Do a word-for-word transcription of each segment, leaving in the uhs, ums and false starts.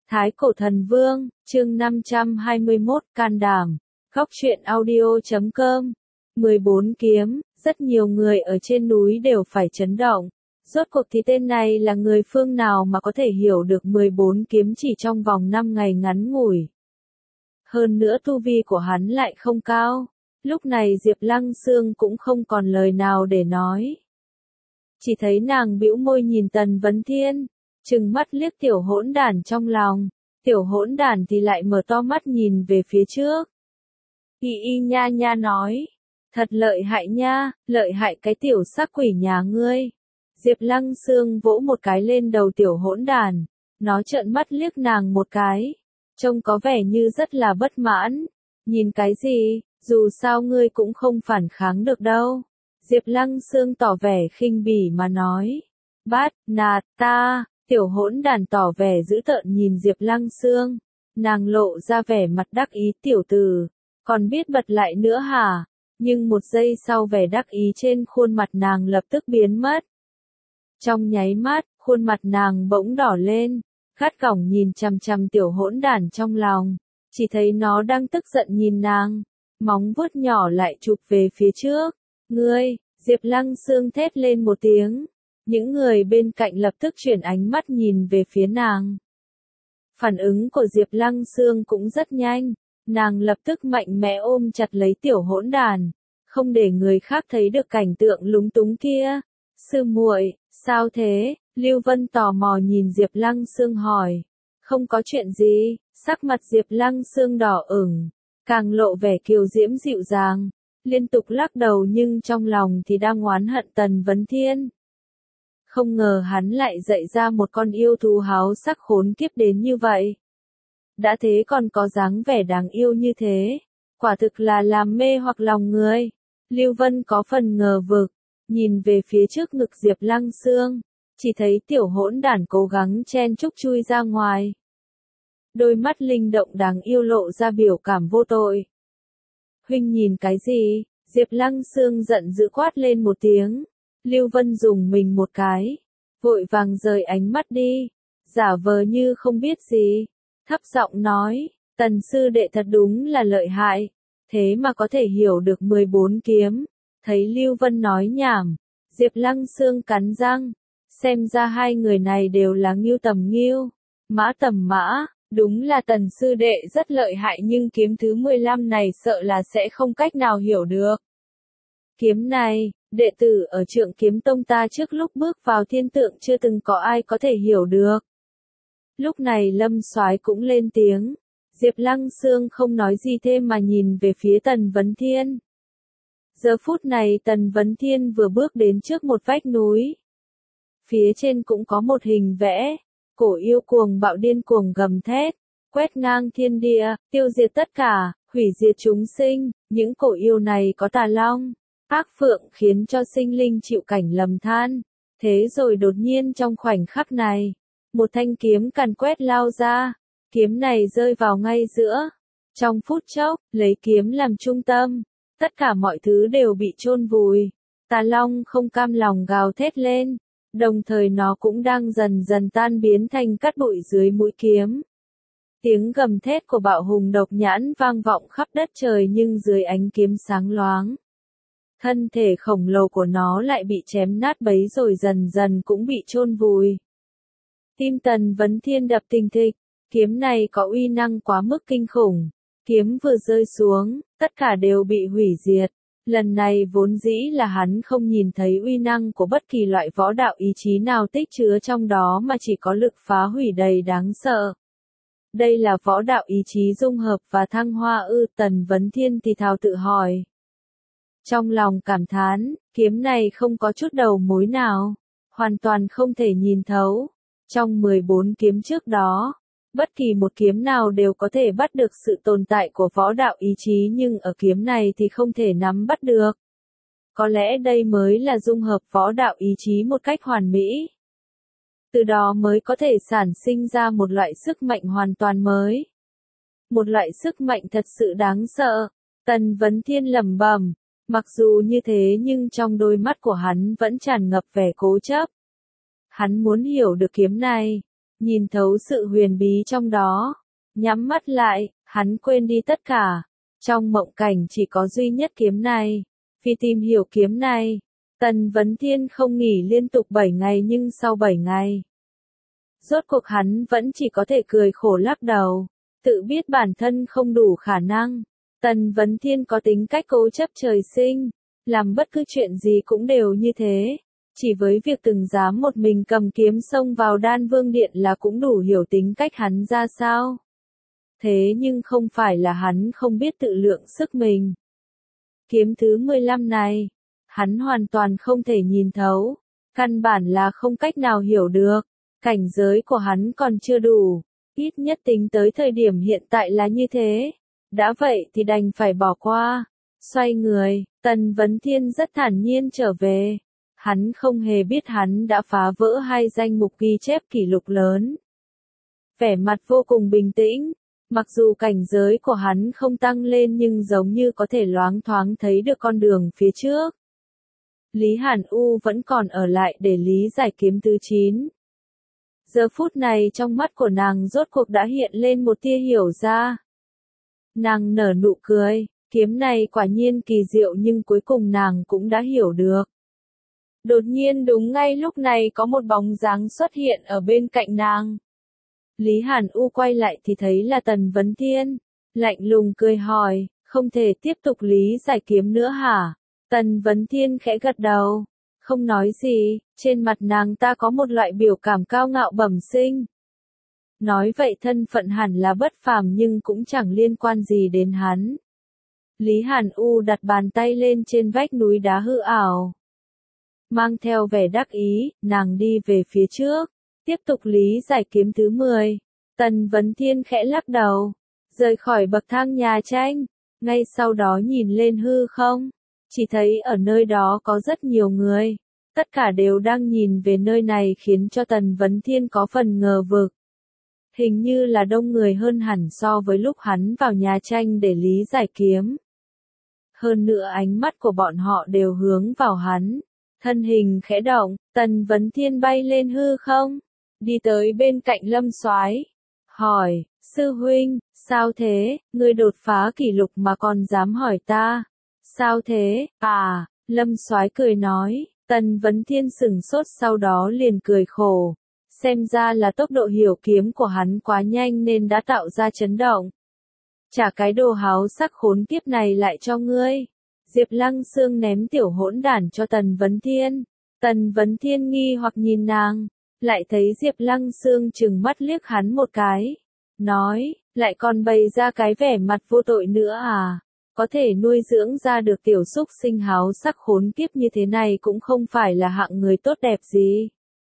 Thái Cổ Thần Vương, chương năm trăm hai mươi mốt, can đảm. Góc truyện audio chấm com. mười bốn kiếm, rất nhiều người ở trên núi đều phải chấn động. Rốt cuộc thì tên này là người phương nào mà có thể hiểu được mười bốn kiếm chỉ trong vòng năm ngày ngắn ngủi. Hơn nữa tu vi của hắn lại không cao. Lúc này Diệp Lăng Xương cũng không còn lời nào để nói. Chỉ thấy nàng bĩu môi nhìn Tần Vấn Thiên, trừng mắt liếc tiểu hỗn đản trong lòng. Tiểu hỗn đản thì lại mở to mắt nhìn về phía trước. Y y nha nha nói, thật lợi hại nha, lợi hại cái tiểu sắc quỷ nhà ngươi. Diệp Lăng Xương vỗ một cái lên đầu tiểu hỗn đản, nó trợn mắt liếc nàng một cái, trông có vẻ như rất là bất mãn. Nhìn cái gì, dù sao ngươi cũng không phản kháng được đâu. Diệp Lăng Xương tỏ vẻ khinh bỉ mà nói, bát nạt ta. Tiểu hỗn đản tỏ vẻ dữ tợn nhìn Diệp Lăng Xương, nàng lộ ra vẻ mặt đắc ý, tiểu tử, còn biết bật lại nữa hả? Nhưng một giây sau vẻ đắc ý trên khuôn mặt nàng lập tức biến mất. Trong nháy mắt, khuôn mặt nàng bỗng đỏ lên, gắt gỏng nhìn chằm chằm tiểu hỗn đản trong lòng, chỉ thấy nó đang tức giận nhìn nàng, móng vuốt nhỏ lại chụp về phía trước. Ngươi, Diệp Lăng Xương thét lên một tiếng. Những người bên cạnh lập tức chuyển ánh mắt nhìn về phía nàng. Phản ứng của Diệp Lăng Xương cũng rất nhanh, nàng lập tức mạnh mẽ ôm chặt lấy tiểu hỗn đản, không để người khác thấy được cảnh tượng lúng túng kia. Sư muội, sao thế? Lưu Vân tò mò nhìn Diệp Lăng Xương hỏi. Không có chuyện gì, sắc mặt Diệp Lăng Xương đỏ ửng, càng lộ vẻ kiều diễm dịu dàng, liên tục lắc đầu nhưng trong lòng thì đang oán hận Tần Vấn Thiên. Không ngờ hắn lại dạy ra một con yêu thú háo sắc khốn kiếp đến như vậy. Đã thế còn có dáng vẻ đáng yêu như thế, quả thực là làm mê hoặc lòng người. Lưu Vân có phần ngờ vực, nhìn về phía trước ngực Diệp Lăng Xương, chỉ thấy tiểu hỗn đản cố gắng chen chúc chui ra ngoài. Đôi mắt linh động đáng yêu lộ ra biểu cảm vô tội. Huynh nhìn cái gì? Diệp Lăng Xương giận dữ quát lên một tiếng. Lưu Vân dùng mình một cái, vội vàng rời ánh mắt đi, giả vờ như không biết gì, thấp giọng nói, Tần sư đệ thật đúng là lợi hại, thế mà có thể hiểu được mười bốn kiếm. Thấy Lưu Vân nói nhảm, Diệp Lăng Xương cắn răng, xem ra hai người này đều là ngưu tầm ngưu, mã tầm mã, đúng là Tần sư đệ rất lợi hại nhưng kiếm thứ mười lăm này sợ là sẽ không cách nào hiểu được. Kiếm này, đệ tử ở Trượng Kiếm Tông ta trước lúc bước vào thiên tượng chưa từng có ai có thể hiểu được. Lúc này Lâm Soái cũng lên tiếng, Diệp Lăng Xương không nói gì thêm mà nhìn về phía Tần Vấn Thiên. Giờ phút này Tần Vấn Thiên vừa bước đến trước một vách núi. Phía trên cũng có một hình vẽ, cổ yêu cuồng bạo điên cuồng gầm thét, quét ngang thiên địa, tiêu diệt tất cả, hủy diệt chúng sinh, những cổ yêu này có tà long, ác phượng khiến cho sinh linh chịu cảnh lầm than. Thế rồi đột nhiên trong khoảnh khắc này, một thanh kiếm càn quét lao ra, kiếm này rơi vào ngay giữa. Trong phút chốc, lấy kiếm làm trung tâm, tất cả mọi thứ đều bị chôn vùi. Tà long không cam lòng gào thét lên, đồng thời nó cũng đang dần dần tan biến thành cát bụi dưới mũi kiếm. Tiếng gầm thét của bạo hùng độc nhãn vang vọng khắp đất trời nhưng dưới ánh kiếm sáng loáng. Thân thể khổng lồ của nó lại bị chém nát bấy rồi dần dần cũng bị chôn vùi. Tim Tần Vấn Thiên đập thình thịch, kiếm này có uy năng quá mức kinh khủng. Kiếm vừa rơi xuống, tất cả đều bị hủy diệt. Lần này vốn dĩ là hắn không nhìn thấy uy năng của bất kỳ loại võ đạo ý chí nào tích chứa trong đó mà chỉ có lực phá hủy đầy đáng sợ. Đây là võ đạo ý chí dung hợp và thăng hoa ư? Tần Vấn Thiên thì thào tự hỏi. Trong lòng cảm thán, kiếm này không có chút đầu mối nào, hoàn toàn không thể nhìn thấu. Trong mười bốn kiếm trước đó, bất kỳ một kiếm nào đều có thể bắt được sự tồn tại của võ đạo ý chí nhưng ở kiếm này thì không thể nắm bắt được. Có lẽ đây mới là dung hợp võ đạo ý chí một cách hoàn mỹ. Từ đó mới có thể sản sinh ra một loại sức mạnh hoàn toàn mới. Một loại sức mạnh thật sự đáng sợ. Tần Vấn Thiên lẩm bẩm. Mặc dù như thế nhưng trong đôi mắt của hắn vẫn tràn ngập vẻ cố chấp. Hắn muốn hiểu được kiếm này, nhìn thấu sự huyền bí trong đó. Nhắm mắt lại, hắn quên đi tất cả. Trong mộng cảnh chỉ có duy nhất kiếm này. Vì tìm hiểu kiếm này, Tần Vấn Thiên không nghỉ liên tục bảy ngày nhưng sau bảy ngày. Rốt cuộc hắn vẫn chỉ có thể cười khổ lắc đầu, tự biết bản thân không đủ khả năng. Tần Vấn Thiên có tính cách cố chấp trời sinh, làm bất cứ chuyện gì cũng đều như thế. Chỉ với việc từng dám một mình cầm kiếm xông vào Đan Vương Điện là cũng đủ hiểu tính cách hắn ra sao. Thế nhưng không phải là hắn không biết tự lượng sức mình. Kiếm thứ mười lăm này, hắn hoàn toàn không thể nhìn thấu, căn bản là không cách nào hiểu được, cảnh giới của hắn còn chưa đủ, ít nhất tính tới thời điểm hiện tại là như thế. Đã vậy thì đành phải bỏ qua. Xoay người, Tần Vấn Thiên rất thản nhiên trở về. Hắn không hề biết hắn đã phá vỡ hai danh mục ghi chép kỷ lục lớn. Vẻ mặt vô cùng bình tĩnh, mặc dù cảnh giới của hắn không tăng lên nhưng giống như có thể loáng thoáng thấy được con đường phía trước. Lý Hàn U vẫn còn ở lại để lý giải kiếm thứ chín. Giờ phút này trong mắt của nàng rốt cuộc đã hiện lên một tia hiểu ra. Nàng nở nụ cười, kiếm này quả nhiên kỳ diệu nhưng cuối cùng nàng cũng đã hiểu được. Đột nhiên đúng ngay lúc này có một bóng dáng xuất hiện ở bên cạnh nàng. Lý Hàn U quay lại thì thấy là Tần Vấn Thiên, lạnh lùng cười hỏi, không thể tiếp tục lý giải kiếm nữa hả? Tần Vấn Thiên khẽ gật đầu, không nói gì, trên mặt nàng ta có một loại biểu cảm cao ngạo bẩm sinh. Nói vậy thân phận hẳn là bất phàm nhưng cũng chẳng liên quan gì đến hắn. Lý Hàn U đặt bàn tay lên trên vách núi đá hư ảo. Mang theo vẻ đắc ý, nàng đi về phía trước, tiếp tục lý giải kiếm thứ mười. Tần Vấn Thiên khẽ lắc đầu, rời khỏi bậc thang nhà tranh, ngay sau đó nhìn lên hư không, chỉ thấy ở nơi đó có rất nhiều người, tất cả đều đang nhìn về nơi này khiến cho Tần Vấn Thiên có phần ngờ vực. Hình như là đông người hơn hẳn so với lúc hắn vào nhà tranh để lý giải kiếm. Hơn nữa ánh mắt của bọn họ đều hướng vào hắn. Thân hình khẽ động, Tần Vấn Thiên bay lên hư không, đi tới bên cạnh Lâm Soái, hỏi, sư huynh, sao thế, ngươi đột phá kỷ lục mà còn dám hỏi ta? Sao thế, à, Lâm Soái cười nói, Tần Vấn Thiên sững sốt sau đó liền cười khổ. Xem ra là tốc độ hiểu kiếm của hắn quá nhanh nên đã tạo ra chấn động. Trả cái đồ háo sắc khốn kiếp này lại cho ngươi. Diệp Lăng Xương ném tiểu hỗn đản cho Tần Vấn Thiên. Tần Vấn Thiên nghi hoặc nhìn nàng, lại thấy Diệp Lăng Xương trừng mắt liếc hắn một cái. Nói, lại còn bày ra cái vẻ mặt vô tội nữa à? Có thể nuôi dưỡng ra được tiểu súc sinh háo sắc khốn kiếp như thế này cũng không phải là hạng người tốt đẹp gì.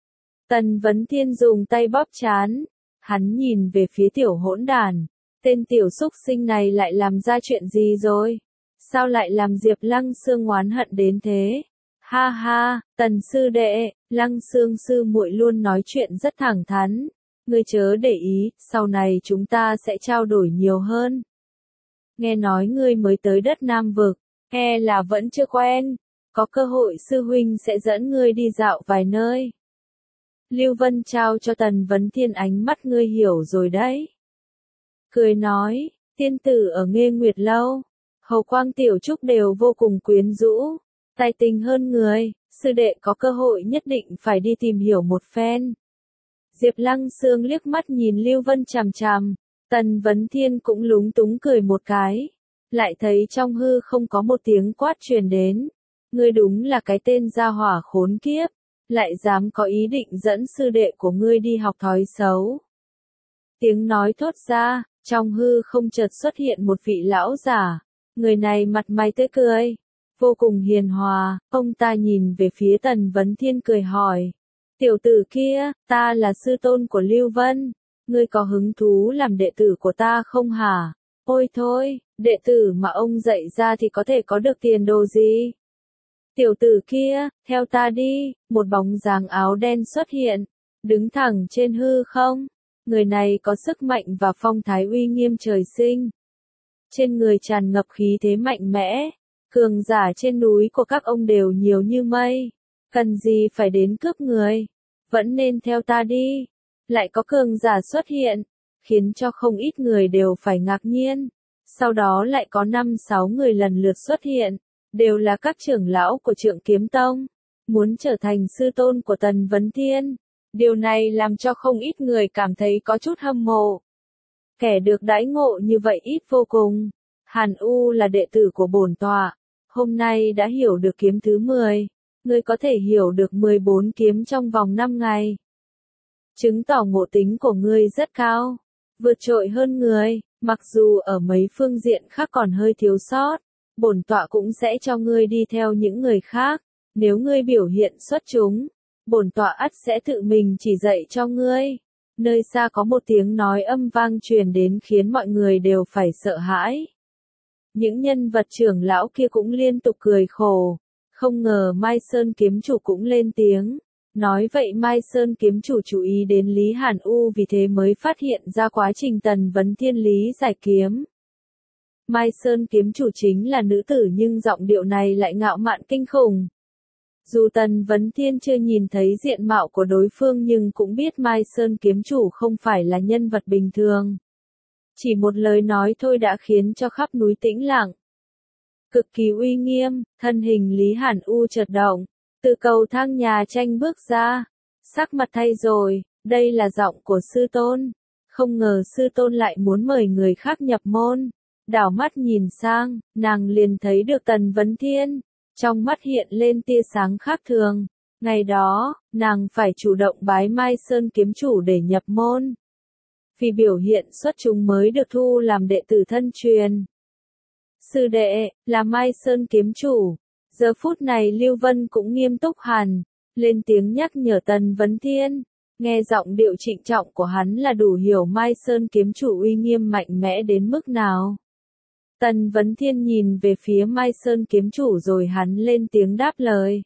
Tần Vấn Thiên dùng tay bóp trán, hắn nhìn về phía tiểu hỗn đản, tên tiểu súc sinh này lại làm ra chuyện gì rồi? Sao lại làm Diệp Lăng Xương oán hận đến thế? Ha ha, Tần sư đệ, Lăng Xương sư muội luôn nói chuyện rất thẳng thắn, ngươi chớ để ý, sau này chúng ta sẽ trao đổi nhiều hơn. Nghe nói ngươi mới tới đất Nam Vực, e là vẫn chưa quen, có cơ hội sư huynh sẽ dẫn ngươi đi dạo vài nơi. Lưu Vân trao cho Tần Vấn Thiên ánh mắt ngươi hiểu rồi đấy. Cười nói, tiên tử ở Nghê Nguyệt Lâu, Hầu Quang Tiểu Trúc đều vô cùng quyến rũ, tài tình hơn người, sư đệ có cơ hội nhất định phải đi tìm hiểu một phen. Diệp Lăng Xương liếc mắt nhìn Lưu Vân chằm chằm, Tần Vấn Thiên cũng lúng túng cười một cái, lại thấy trong hư không có một tiếng quát truyền đến, ngươi đúng là cái tên gia hỏa khốn kiếp. Lại dám có ý định dẫn sư đệ của ngươi đi học thói xấu. Tiếng nói thốt ra, trong hư không chợt xuất hiện một vị lão giả, người này mặt mày tươi cười, vô cùng hiền hòa, ông ta nhìn về phía Tần Vấn Thiên cười hỏi, tiểu tử kia, ta là sư tôn của Lưu Vân, ngươi có hứng thú làm đệ tử của ta không hả? Ôi thôi, đệ tử mà ông dạy ra thì có thể có được tiền đồ gì? Tiểu tử kia, theo ta đi, một bóng dáng áo đen xuất hiện, đứng thẳng trên hư không. Người này có sức mạnh và phong thái uy nghiêm trời sinh. Trên người tràn ngập khí thế mạnh mẽ, cường giả trên núi của các ông đều nhiều như mây. Cần gì phải đến cướp người, vẫn nên theo ta đi. lại có cường giả xuất hiện, khiến cho không ít người đều phải ngạc nhiên. Sau đó lại có năm sáu người lần lượt xuất hiện, đều là các trưởng lão của Trượng Kiếm Tông, muốn trở thành sư tôn của Tần Vấn Thiên. Điều này làm cho không ít người cảm thấy có chút hâm mộ. Kẻ được đãi ngộ như vậy ít vô cùng. Hàn U là đệ tử của bổn tọa, hôm nay đã hiểu được kiếm thứ mười, ngươi có thể hiểu được mười bốn kiếm trong vòng năm ngày. Chứng tỏ ngộ tính của ngươi rất cao, vượt trội hơn người, mặc dù ở mấy phương diện khác còn hơi thiếu sót, bổn tọa cũng sẽ cho ngươi đi theo những người khác, nếu ngươi biểu hiện xuất chúng, bổn tọa ắt sẽ tự mình chỉ dạy cho ngươi. Nơi xa có một tiếng nói âm vang truyền đến khiến mọi người đều phải sợ hãi. Những nhân vật trưởng lão kia cũng liên tục cười khổ, không ngờ Mai Sơn kiếm chủ cũng lên tiếng. Nói vậy Mai Sơn kiếm chủ chú ý đến Lý Hàn U vì thế mới phát hiện ra quá trình Tần Vấn Thiên lý giải kiếm. Mai Sơn kiếm chủ chính là nữ tử nhưng giọng điệu này lại ngạo mạn kinh khủng. Dù Tần Vấn Thiên chưa nhìn thấy diện mạo của đối phương nhưng cũng biết Mai Sơn kiếm chủ không phải là nhân vật bình thường. Chỉ một lời nói thôi đã khiến cho khắp núi tĩnh lặng. Cực kỳ uy nghiêm, thân hình Lý Hàn U chợt động, từ cầu thang nhà tranh bước ra, sắc mặt thay rồi, đây là giọng của sư tôn. Không ngờ sư tôn lại muốn mời người khác nhập môn. Đảo mắt nhìn sang, nàng liền thấy được Tần Vấn Thiên. Trong mắt hiện lên tia sáng khác thường. Ngày đó, nàng phải chủ động bái Mai Sơn kiếm chủ để nhập môn. Vì biểu hiện xuất chúng mới được thu làm đệ tử thân truyền. Sư đệ, là Mai Sơn kiếm chủ. Giờ phút này Lưu Vân cũng nghiêm túc hẳn, lên tiếng nhắc nhở Tần Vấn Thiên. Nghe giọng điệu trịnh trọng của hắn là đủ hiểu Mai Sơn kiếm chủ uy nghiêm mạnh mẽ đến mức nào. Tần Vấn Thiên nhìn về phía Mai Sơn kiếm chủ rồi hắn lên tiếng đáp lời.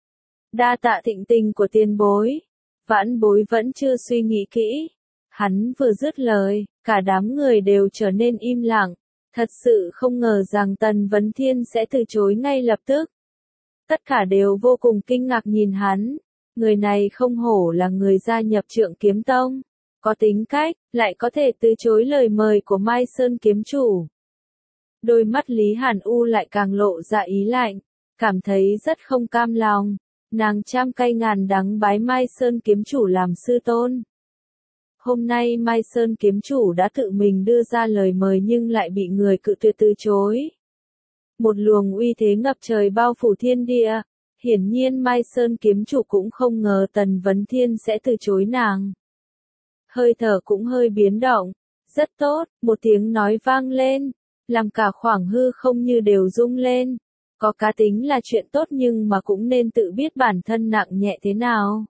Đa tạ thịnh tình của tiền bối. Vãn bối vẫn chưa suy nghĩ kỹ. Hắn vừa dứt lời, cả đám người đều trở nên im lặng. Thật sự không ngờ rằng Tần Vấn Thiên sẽ từ chối ngay lập tức. Tất cả đều vô cùng kinh ngạc nhìn hắn. Người này không hổ là người gia nhập Trượng Kiếm Tông. Có tính cách, lại có thể từ chối lời mời của Mai Sơn kiếm chủ. Đôi mắt Lý Hàn U lại càng lộ ra ý lạnh, cảm thấy rất không cam lòng. Nàng trăm cay ngàn đắng bái Mai Sơn kiếm chủ làm sư tôn. Hôm nay Mai Sơn kiếm chủ đã tự mình đưa ra lời mời nhưng lại bị người cự tuyệt từ chối. Một luồng uy thế ngập trời bao phủ thiên địa, hiển nhiên Mai Sơn kiếm chủ cũng không ngờ Tần Vấn Thiên sẽ từ chối nàng. Hơi thở cũng hơi biến động, rất tốt, một tiếng nói vang lên, làm cả khoảng hư không như đều rung lên. Có cá tính là chuyện tốt nhưng mà cũng nên tự biết bản thân nặng nhẹ thế nào.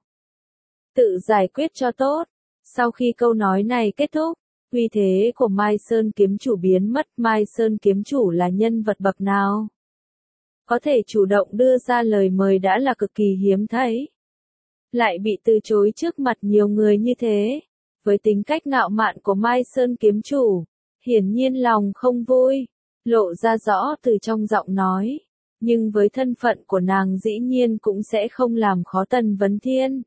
Tự giải quyết cho tốt. Sau khi câu nói này kết thúc, uy thế của Mai Sơn kiếm chủ biến mất. Mai Sơn kiếm chủ là nhân vật bậc nào? Có thể chủ động đưa ra lời mời đã là cực kỳ hiếm thấy. Lại bị từ chối trước mặt nhiều người như thế. Với tính cách ngạo mạn của Mai Sơn kiếm chủ, hiển nhiên lòng không vui, lộ ra rõ từ trong giọng nói. Nhưng với thân phận của nàng dĩ nhiên cũng sẽ không làm khó Tần Vấn Thiên.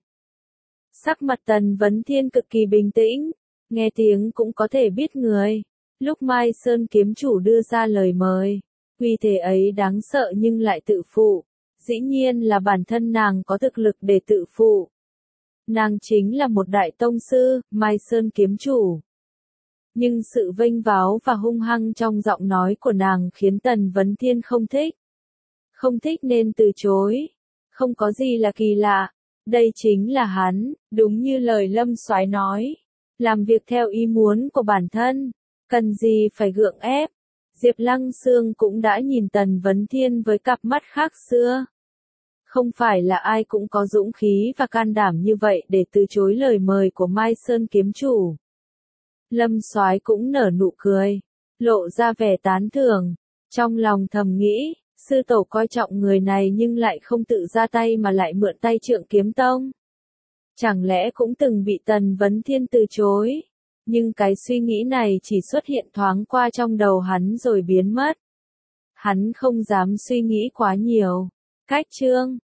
Sắc mặt Tần Vấn Thiên cực kỳ bình tĩnh, nghe tiếng cũng có thể biết người. Lúc Mai Sơn kiếm chủ đưa ra lời mời, uy thế ấy đáng sợ nhưng lại tự phụ. Dĩ nhiên là bản thân nàng có thực lực để tự phụ. Nàng chính là một đại tông sư, Mai Sơn kiếm chủ. Nhưng sự vênh váo và hung hăng trong giọng nói của nàng khiến Tần Vấn Thiên không thích. Không thích nên từ chối. Không có gì là kỳ lạ. Đây chính là hắn, đúng như lời Lâm Soái nói. Làm việc theo ý muốn của bản thân. Cần gì phải gượng ép. Diệp Lăng Xương cũng đã nhìn Tần Vấn Thiên với cặp mắt khác xưa. Không phải là ai cũng có dũng khí và can đảm như vậy để từ chối lời mời của Mai Sơn kiếm chủ. Lâm Soái cũng nở nụ cười, lộ ra vẻ tán thưởng, trong lòng thầm nghĩ, sư tổ coi trọng người này nhưng lại không tự ra tay mà lại mượn tay Trượng Kiếm Tông. Chẳng lẽ cũng từng bị Tần Vấn Thiên từ chối, nhưng cái suy nghĩ này chỉ xuất hiện thoáng qua trong đầu hắn rồi biến mất. Hắn không dám suy nghĩ quá nhiều. Cách chương